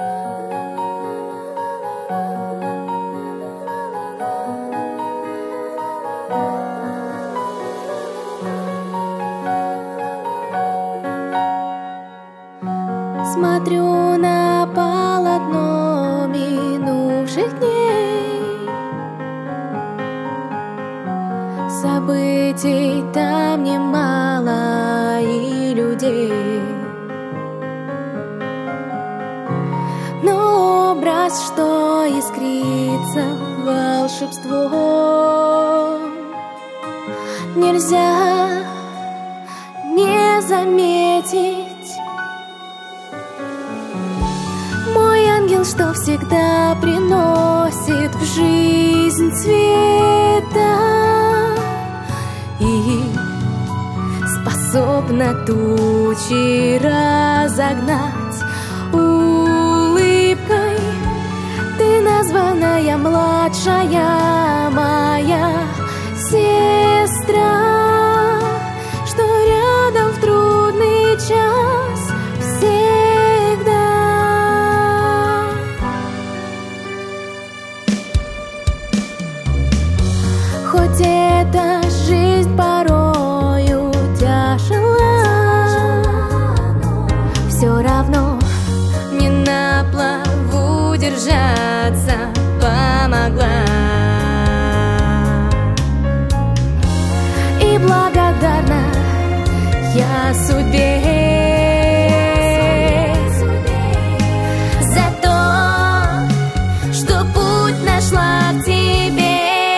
Смотрю на полотно минувших дней, событий там немало и людей, но образ, что искрится волшебство, нельзя не заметить. Мой ангел, что всегда приносит в жизнь цвета и способна тучи разогнать улыбкой. Ты названная младшая моя сестра, что рядом в трудный час всегда. Хоть эта жизнь порою тяжела, все равно мне на плаву держаться помогла. И благодарна я судьбе за то, что путь нашла в тебе.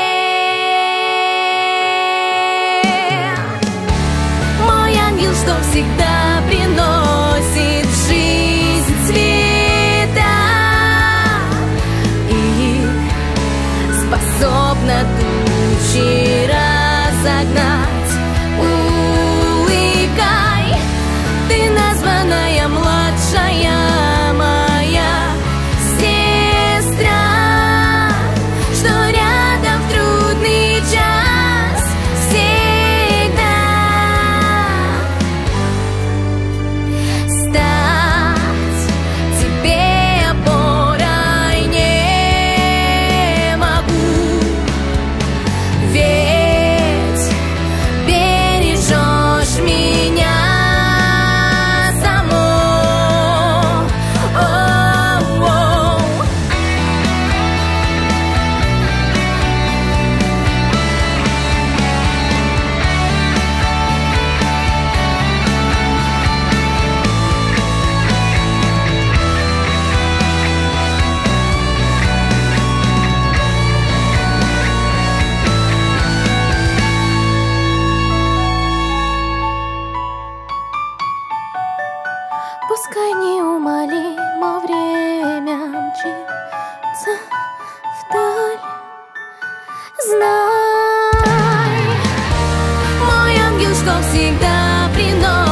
Мой ангел, что всегда приносит в жизнь цвета и способна тучи разогнать улыбкой. Ты названная младшая моя сестра, что рядом в трудный час всегда. Стать тебе опорой не могу, ведь бережешь меня само. О-о-о. Пускай неумолимо время мчится вдаль, знай, мой ангел, что всегда приносит